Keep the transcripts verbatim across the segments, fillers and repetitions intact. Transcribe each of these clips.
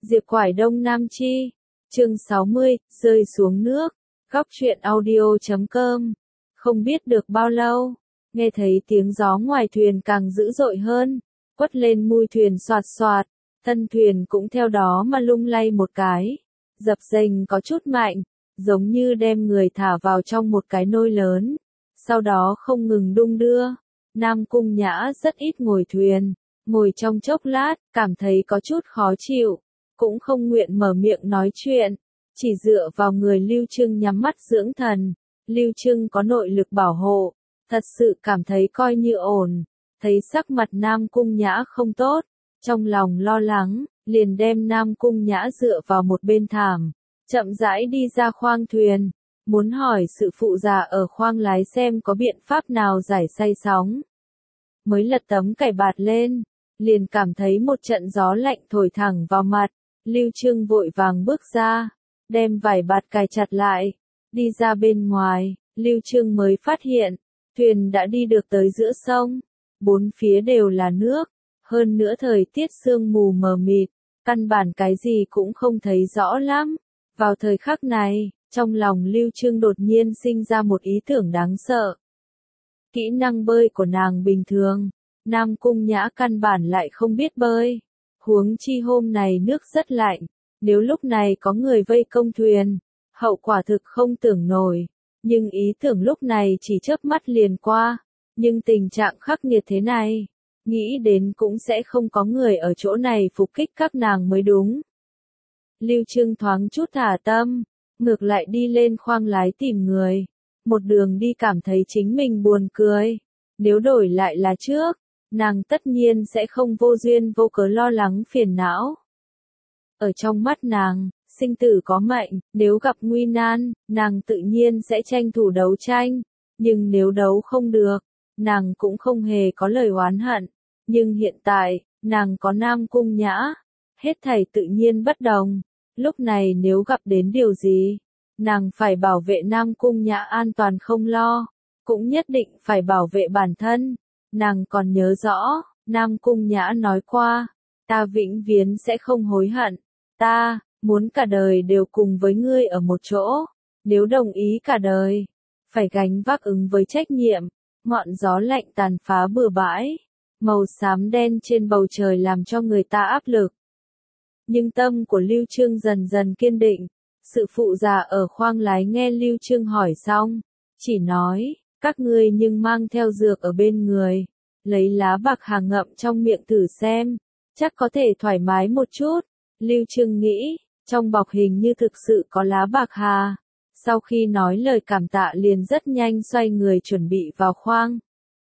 Diệp Quải Đông Nam Chi. Chương sáu mươi, rơi xuống nước. Góc truyện audio chấm com. Không biết được bao lâu, nghe thấy tiếng gió ngoài thuyền càng dữ dội hơn, quất lên mui thuyền xoạt xoạt, thân thuyền cũng theo đó mà lung lay một cái, dập dềnh có chút mạnh, giống như đem người thả vào trong một cái nôi lớn, sau đó không ngừng đung đưa. Nam Cung Nhã rất ít ngồi thuyền, ngồi trong chốc lát, cảm thấy có chút khó chịu, cũng không nguyện mở miệng nói chuyện, chỉ dựa vào người Lưu Trưng nhắm mắt dưỡng thần. Lưu Trưng có nội lực bảo hộ, thật sự cảm thấy coi như ổn, thấy sắc mặt Nam Cung Nhã không tốt, trong lòng lo lắng, liền đem Nam Cung Nhã dựa vào một bên thảm, chậm rãi đi ra khoang thuyền, muốn hỏi sự phụ già ở khoang lái xem có biện pháp nào giải say sóng. Mới lật tấm cải bạt lên, liền cảm thấy một trận gió lạnh thổi thẳng vào mặt, Lưu Trưng vội vàng bước ra, đem vải bạt cài chặt lại, đi ra bên ngoài, Lưu Trưng mới phát hiện, thuyền đã đi được tới giữa sông, bốn phía đều là nước, hơn nữa thời tiết sương mù mờ mịt, căn bản cái gì cũng không thấy rõ lắm. Vào thời khắc này, trong lòng Lưu Trưng đột nhiên sinh ra một ý tưởng đáng sợ. Kỹ năng bơi của nàng bình thường, Nam Cung Nhã căn bản lại không biết bơi, huống chi hôm này nước rất lạnh, nếu lúc này có người vây công thuyền, hậu quả thực không tưởng nổi, nhưng ý tưởng lúc này chỉ chớp mắt liền qua, nhưng tình trạng khắc nghiệt thế này, nghĩ đến cũng sẽ không có người ở chỗ này phục kích các nàng mới đúng. Lưu Trưng thoáng chút thả tâm, ngược lại đi lên khoang lái tìm người, một đường đi cảm thấy chính mình buồn cười, nếu đổi lại là trước, nàng tất nhiên sẽ không vô duyên vô cớ lo lắng phiền não. Ở trong mắt nàng, sinh tử có mệnh, nếu gặp nguy nan, nàng tự nhiên sẽ tranh thủ đấu tranh, nhưng nếu đấu không được, nàng cũng không hề có lời oán hận, nhưng hiện tại, nàng có Nam Cung Nhã, hết thảy tự nhiên bất đồng, lúc này nếu gặp đến điều gì, nàng phải bảo vệ Nam Cung Nhã an toàn không lo, cũng nhất định phải bảo vệ bản thân, nàng còn nhớ rõ, Nam Cung Nhã nói qua, ta vĩnh viễn sẽ không hối hận, ta muốn cả đời đều cùng với ngươi ở một chỗ, nếu đồng ý cả đời, phải gánh vác ứng với trách nhiệm. Ngọn gió lạnh tàn phá bừa bãi, màu xám đen trên bầu trời làm cho người ta áp lực. Nhưng tâm của Lưu Trưng dần dần kiên định, sự phụ già ở khoang lái nghe Lưu Trưng hỏi xong, chỉ nói, các ngươi nhưng mang theo dược ở bên người, lấy lá bạc hà ngậm trong miệng thử xem, chắc có thể thoải mái một chút. Lưu Trưng nghĩ, trong bọc hình như thực sự có lá bạc hà. Sau khi nói lời cảm tạ liền rất nhanh xoay người chuẩn bị vào khoang.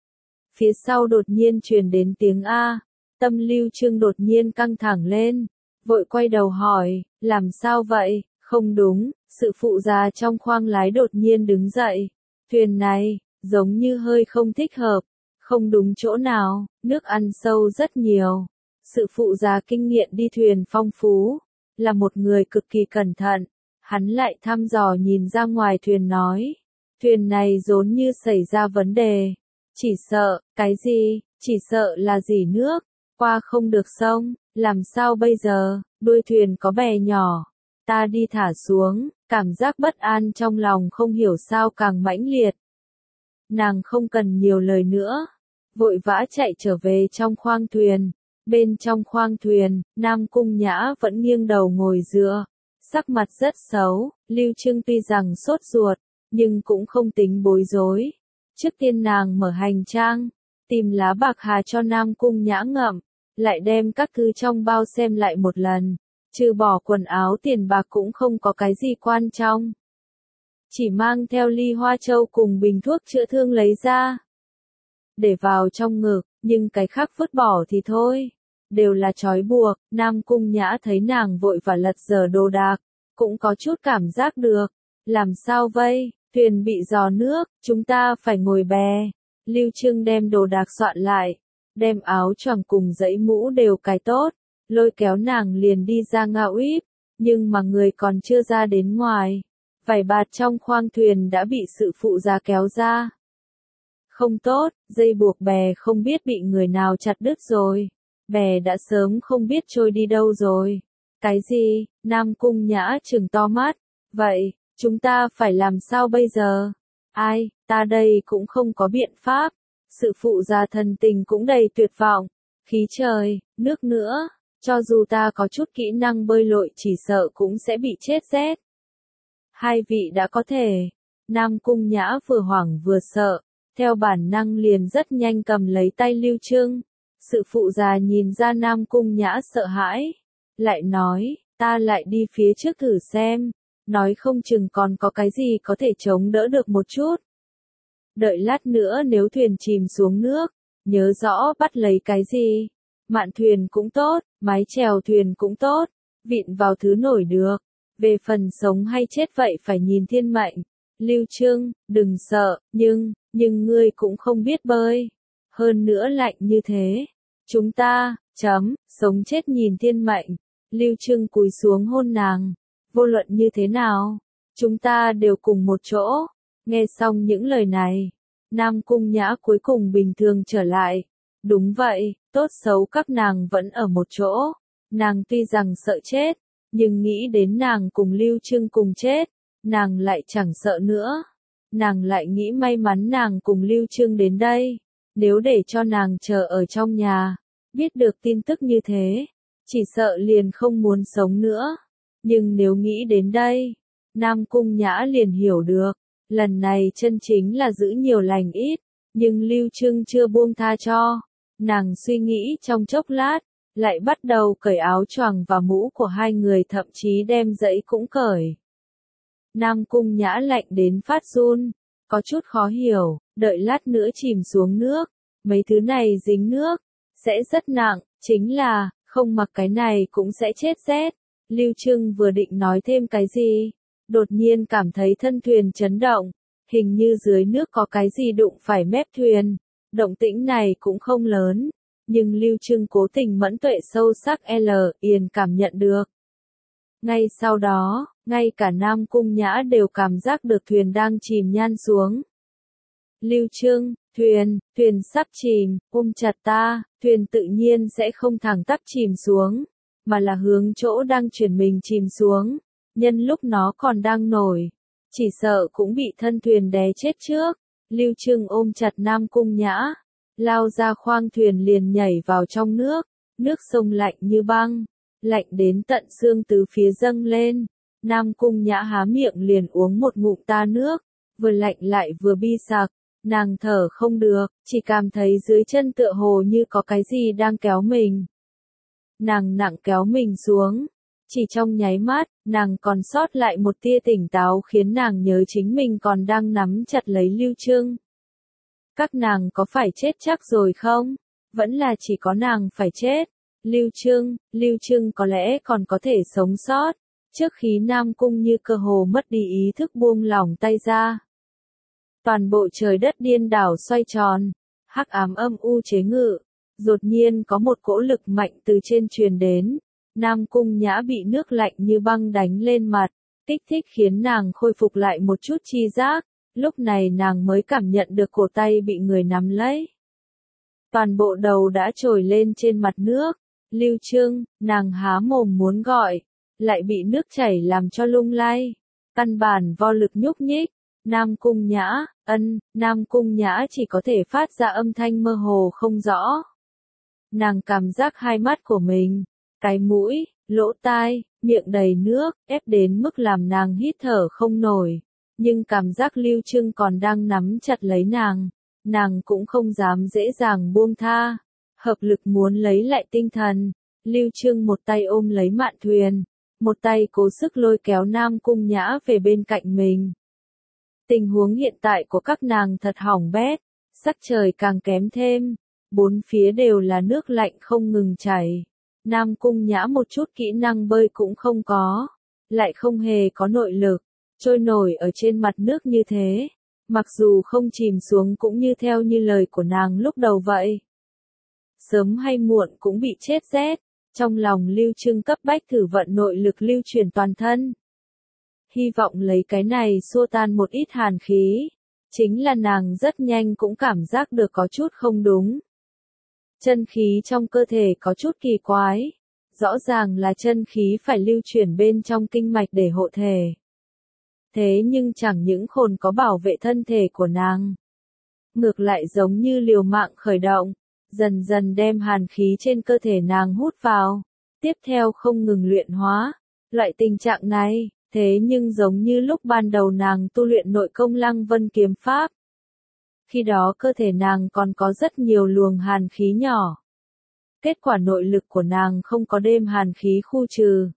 Phía sau đột nhiên truyền đến tiếng A, tâm Lưu Trưng đột nhiên căng thẳng lên, vội quay đầu hỏi, làm sao vậy, không đúng, sự phụ già trong khoang lái đột nhiên đứng dậy, thuyền này, giống như hơi không thích hợp, không đúng chỗ nào, nước ăn sâu rất nhiều, sự phụ già kinh nghiệm đi thuyền phong phú, là một người cực kỳ cẩn thận. Hắn lại thăm dò nhìn ra ngoài thuyền nói, thuyền này giống như xảy ra vấn đề, chỉ sợ, cái gì, chỉ sợ là dỉ nước, qua không được sông, làm sao bây giờ, đuôi thuyền có bè nhỏ, ta đi thả xuống, cảm giác bất an trong lòng không hiểu sao càng mãnh liệt. Nàng không cần nhiều lời nữa, vội vã chạy trở về trong khoang thuyền, bên trong khoang thuyền, Nam Cung Nhã vẫn nghiêng đầu ngồi dựa. Sắc mặt rất xấu, Lưu Trưng tuy rằng sốt ruột, nhưng cũng không tính bối rối. Trước tiên nàng mở hành trang, tìm lá bạc hà cho Nam Cung Nhã ngậm, lại đem các thứ trong bao xem lại một lần, trừ bỏ quần áo tiền bạc cũng không có cái gì quan trọng. Chỉ mang theo ly hoa châu cùng bình thuốc chữa thương lấy ra, để vào trong ngực, nhưng cái khác vứt bỏ thì thôi. Đều là trói buộc, Nam Cung Nhã thấy nàng vội và lật dở đồ đạc, cũng có chút cảm giác được, làm sao vây, thuyền bị giò nước, chúng ta phải ngồi bè. Lưu Trưng đem đồ đạc soạn lại, đem áo choàng cùng dãy mũ đều cài tốt, lôi kéo nàng liền đi ra ngao íp, nhưng mà người còn chưa ra đến ngoài, vải bạt trong khoang thuyền đã bị sự phụ già kéo ra. Không tốt, dây buộc bè không biết bị người nào chặt đứt rồi. Bè đã sớm không biết trôi đi đâu rồi. Cái gì? Nam Cung Nhã trừng to mắt. Vậy, chúng ta phải làm sao bây giờ? Ai, ta đây cũng không có biện pháp. Sự phụ già thần tình cũng đầy tuyệt vọng. Khí trời, nước nữa, cho dù ta có chút kỹ năng bơi lội chỉ sợ cũng sẽ bị chết rét. Hai vị đã có thể. Nam Cung Nhã vừa hoảng vừa sợ, theo bản năng liền rất nhanh cầm lấy tay Lưu Trương. Sự phụ già nhìn ra Nam Cung Nhã sợ hãi, lại nói, ta lại đi phía trước thử xem, nói không chừng còn có cái gì có thể chống đỡ được một chút. Đợi lát nữa nếu thuyền chìm xuống nước, nhớ rõ bắt lấy cái gì. Mạn thuyền cũng tốt, mái chèo thuyền cũng tốt, vịn vào thứ nổi được. Về phần sống hay chết vậy phải nhìn thiên mệnh. Lưu Trương, đừng sợ, nhưng, nhưng ngươi cũng không biết bơi. Hơn nữa lạnh như thế. Chúng ta, chấm, sống chết nhìn thiên mệnh. Lưu Trương cúi xuống hôn nàng. Vô luận như thế nào, chúng ta đều cùng một chỗ. Nghe xong những lời này, Nam Cung Nhã cuối cùng bình thường trở lại. Đúng vậy, tốt xấu các nàng vẫn ở một chỗ. Nàng tuy rằng sợ chết, nhưng nghĩ đến nàng cùng Lưu Trương cùng chết, nàng lại chẳng sợ nữa. Nàng lại nghĩ may mắn nàng cùng Lưu Trương đến đây. Nếu để cho nàng chờ ở trong nhà, biết được tin tức như thế, chỉ sợ liền không muốn sống nữa. Nhưng nếu nghĩ đến đây, Nam Cung Nhã liền hiểu được, lần này chân chính là giữ nhiều lành ít, nhưng Lưu Trương chưa buông tha cho. Nàng suy nghĩ trong chốc lát, lại bắt đầu cởi áo choàng và mũ của hai người, thậm chí đem giẫy cũng cởi. Nam Cung Nhã lạnh đến phát run, có chút khó hiểu, đợi lát nữa chìm xuống nước, mấy thứ này dính nước, sẽ rất nặng, chính là, không mặc cái này cũng sẽ chết rét. Lưu Trương vừa định nói thêm cái gì, đột nhiên cảm thấy thân thuyền chấn động, hình như dưới nước có cái gì đụng phải mép thuyền. Động tĩnh này cũng không lớn, nhưng Lưu Trương cố tình mẫn tuệ sâu sắc L, Yên cảm nhận được. Ngay sau đó, ngay cả Nam Cung Nhã đều cảm giác được thuyền đang chìm nhan xuống. Lưu Trương, thuyền, thuyền sắp chìm, ôm chặt ta, thuyền tự nhiên sẽ không thẳng tắp chìm xuống, mà là hướng chỗ đang chuyển mình chìm xuống, nhân lúc nó còn đang nổi, chỉ sợ cũng bị thân thuyền đè chết trước. Lưu Trương ôm chặt Nam Cung Nhã, lao ra khoang thuyền liền nhảy vào trong nước, nước sông lạnh như băng, lạnh đến tận xương tứ phía dâng lên. Nam Cung Nhã há miệng liền uống một ngụm ta nước, vừa lạnh lại vừa bi sặc, nàng thở không được, chỉ cảm thấy dưới chân tựa hồ như có cái gì đang kéo mình. Nàng nặng kéo mình xuống, chỉ trong nháy mắt, nàng còn sót lại một tia tỉnh táo khiến nàng nhớ chính mình còn đang nắm chặt lấy Lưu Trương. Các nàng có phải chết chắc rồi không? Vẫn là chỉ có nàng phải chết. Lưu Trương, Lưu Trương có lẽ còn có thể sống sót. Trước khi Nam Cung như cơ hồ mất đi ý thức buông lỏng tay ra. Toàn bộ trời đất điên đảo xoay tròn, hắc ám âm u chế ngự. Đột nhiên có một cỗ lực mạnh từ trên truyền đến. Nam Cung Nhã bị nước lạnh như băng đánh lên mặt, kích thích khiến nàng khôi phục lại một chút chi giác, lúc này nàng mới cảm nhận được cổ tay bị người nắm lấy. Toàn bộ đầu đã trồi lên trên mặt nước, Lưu Trương, nàng há mồm muốn gọi, lại bị nước chảy làm cho lung lay, căn bản vô lực nhúc nhích. Nam Cung Nhã, ân, Nam Cung Nhã chỉ có thể phát ra âm thanh mơ hồ không rõ. Nàng cảm giác hai mắt của mình, cái mũi, lỗ tai, miệng đầy nước, ép đến mức làm nàng hít thở không nổi. Nhưng cảm giác Lưu Trương còn đang nắm chặt lấy nàng, nàng cũng không dám dễ dàng buông tha. Hợp lực muốn lấy lại tinh thần, Lưu Trương một tay ôm lấy mạn thuyền, một tay cố sức lôi kéo Nam Cung Nhã về bên cạnh mình. Tình huống hiện tại của các nàng thật hỏng bét, sắc trời càng kém thêm, bốn phía đều là nước lạnh không ngừng chảy. Nam Cung Nhã một chút kỹ năng bơi cũng không có, lại không hề có nội lực, trôi nổi ở trên mặt nước như thế, mặc dù không chìm xuống cũng như theo như lời của nàng lúc đầu vậy. Sớm hay muộn cũng bị chết rét, trong lòng Lưu Trương cấp bách thử vận nội lực lưu truyền toàn thân. Hy vọng lấy cái này xua tan một ít hàn khí, chính là nàng rất nhanh cũng cảm giác được có chút không đúng. Chân khí trong cơ thể có chút kỳ quái, Rõ ràng là chân khí phải lưu chuyển bên trong kinh mạch để hộ thể. Thế nhưng chẳng những khôn có bảo vệ thân thể của nàng, ngược lại giống như liều mạng khởi động, dần dần đem hàn khí trên cơ thể nàng hút vào, tiếp theo không ngừng luyện hóa. Loại tình trạng này, thế nhưng giống như lúc ban đầu nàng tu luyện nội công Lăng Vân kiếm pháp. Khi đó cơ thể nàng còn có rất nhiều luồng hàn khí nhỏ. Kết quả nội lực của nàng không có đêm hàn khí khu trừ.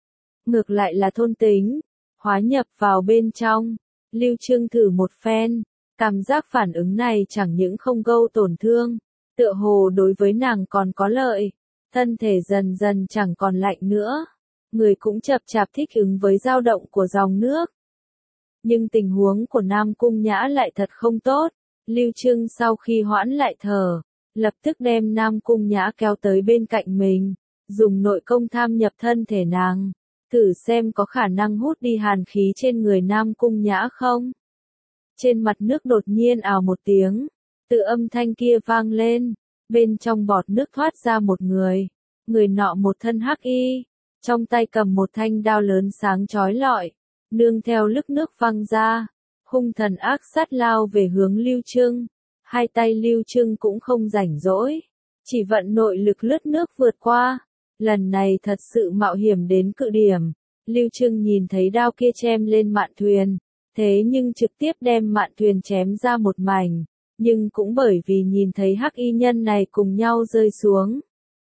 Ngược lại là thôn tính, hóa nhập vào bên trong. Lưu Trương thử một phen, cảm giác phản ứng này chẳng những không gây tổn thương, tựa hồ đối với nàng còn có lợi. Thân thể dần dần chẳng còn lạnh nữa, người cũng chậm chạp thích ứng với dao động của dòng nước. Nhưng tình huống của Nam Cung Nhã lại thật không tốt. Lưu Trương sau khi hoãn lại thở, lập tức đem Nam Cung Nhã kéo tới bên cạnh mình, dùng nội công tham nhập thân thể nàng, thử xem có khả năng hút đi hàn khí trên người Nam Cung Nhã không. Trên mặt nước đột nhiên ào một tiếng, tự âm thanh kia vang lên, bên trong bọt nước thoát ra một người, người nọ một thân hắc y, trong tay cầm một thanh đao lớn sáng chói lọi, nương theo lức nước văng ra, hung thần ác sát lao về hướng Lưu Trương. Hai tay Lưu Trương cũng không rảnh rỗi, chỉ vận nội lực lướt nước vượt qua. Lần này thật sự mạo hiểm đến cự điểm. Lưu Trương nhìn thấy đao kia chém lên mạn thuyền, thế nhưng trực tiếp đem mạn thuyền chém ra một mảnh, nhưng cũng bởi vì nhìn thấy hắc y nhân này cùng nhau rơi xuống.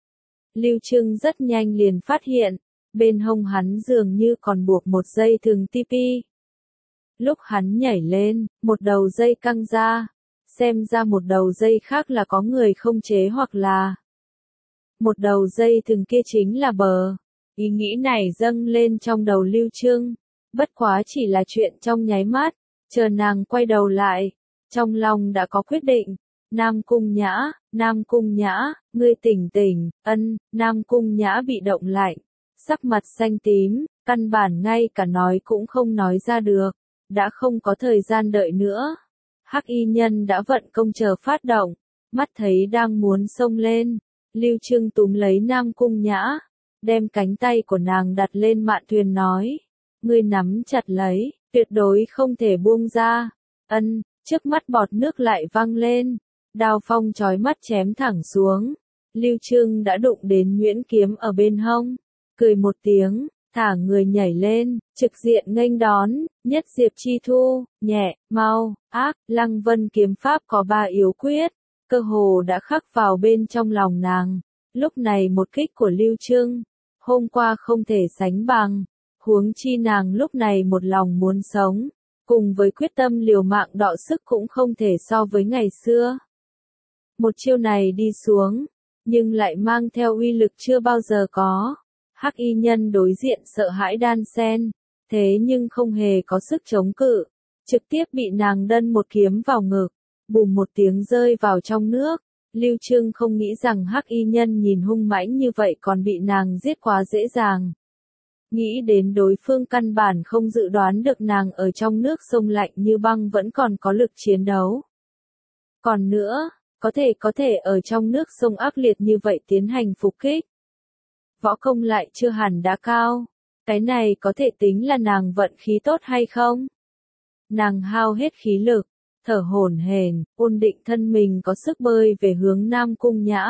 Lưu Trương rất nhanh liền phát hiện, bên hông hắn dường như còn buộc một dây thừng tipi. Lúc hắn nhảy lên, một đầu dây căng ra, xem ra một đầu dây khác là có người không chế hoặc là một đầu dây thừng kia chính là bờ. Ý nghĩ này dâng lên trong đầu Lưu Trương, bất quá chỉ là chuyện trong nháy mắt, chờ nàng quay đầu lại, trong lòng đã có quyết định. Nam Cung Nhã, Nam Cung Nhã, ngươi tỉnh tỉnh. Ân. Nam Cung Nhã bị động lạnh, sắc mặt xanh tím, căn bản ngay cả nói cũng không nói ra được, đã không có thời gian đợi nữa. Hắc y nhân đã vận công chờ phát động, mắt thấy đang muốn xông lên, Lưu Trương túm lấy Nam Cung Nhã, đem cánh tay của nàng đặt lên mạn thuyền nói, ngươi nắm chặt lấy, tuyệt đối không thể buông ra. Ân. Trước mắt bọt nước lại văng lên, đao phong chói mắt chém thẳng xuống. Lưu Trương đã đụng đến nhuyễn kiếm ở bên hông, cười một tiếng, thả người nhảy lên, trực diện nghênh đón. Nhất diệp chi thu, nhẹ, mau, ác. Lăng Vân kiếm pháp có ba yếu quyết, cơ hồ đã khắc vào bên trong lòng nàng. Lúc này một kích của Lưu Trương, hôm qua không thể sánh bằng, huống chi nàng lúc này một lòng muốn sống, cùng với quyết tâm liều mạng đọ sức cũng không thể so với ngày xưa. Một chiêu này đi xuống, nhưng lại mang theo uy lực chưa bao giờ có. Hắc y nhân đối diện sợ hãi đan sen, thế nhưng không hề có sức chống cự, trực tiếp bị nàng đâm một kiếm vào ngực, bùm một tiếng rơi vào trong nước. Lưu Trương không nghĩ rằng hắc y nhân nhìn hung mãnh như vậy còn bị nàng giết quá dễ dàng. Nghĩ đến đối phương căn bản không dự đoán được nàng ở trong nước sông lạnh như băng vẫn còn có lực chiến đấu. Còn nữa, có thể có thể ở trong nước sông ác liệt như vậy tiến hành phục kích. Võ công lại chưa hẳn đã cao, cái này có thể tính là nàng vận khí tốt hay không? Nàng hao hết khí lực, thở hổn hển, ổn định thân mình có sức bơi về hướng Nam Cung Nhã.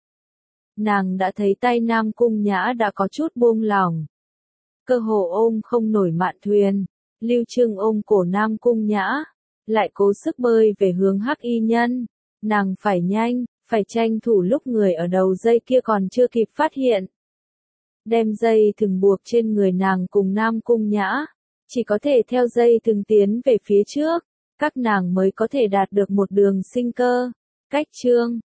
Nàng đã thấy tay Nam Cung Nhã đã có chút buông lỏng, cơ hồ ôm không nổi mạn thuyền. Lưu Trương ôm cổ Nam Cung Nhã, lại cố sức bơi về hướng hắc y nhân. Nàng phải nhanh, phải tranh thủ lúc người ở đầu dây kia còn chưa kịp phát hiện. Đem dây thừng buộc trên người nàng cùng Nam Cung Nhã, chỉ có thể theo dây thừng tiến về phía trước, các nàng mới có thể đạt được một đường sinh cơ. Cách chương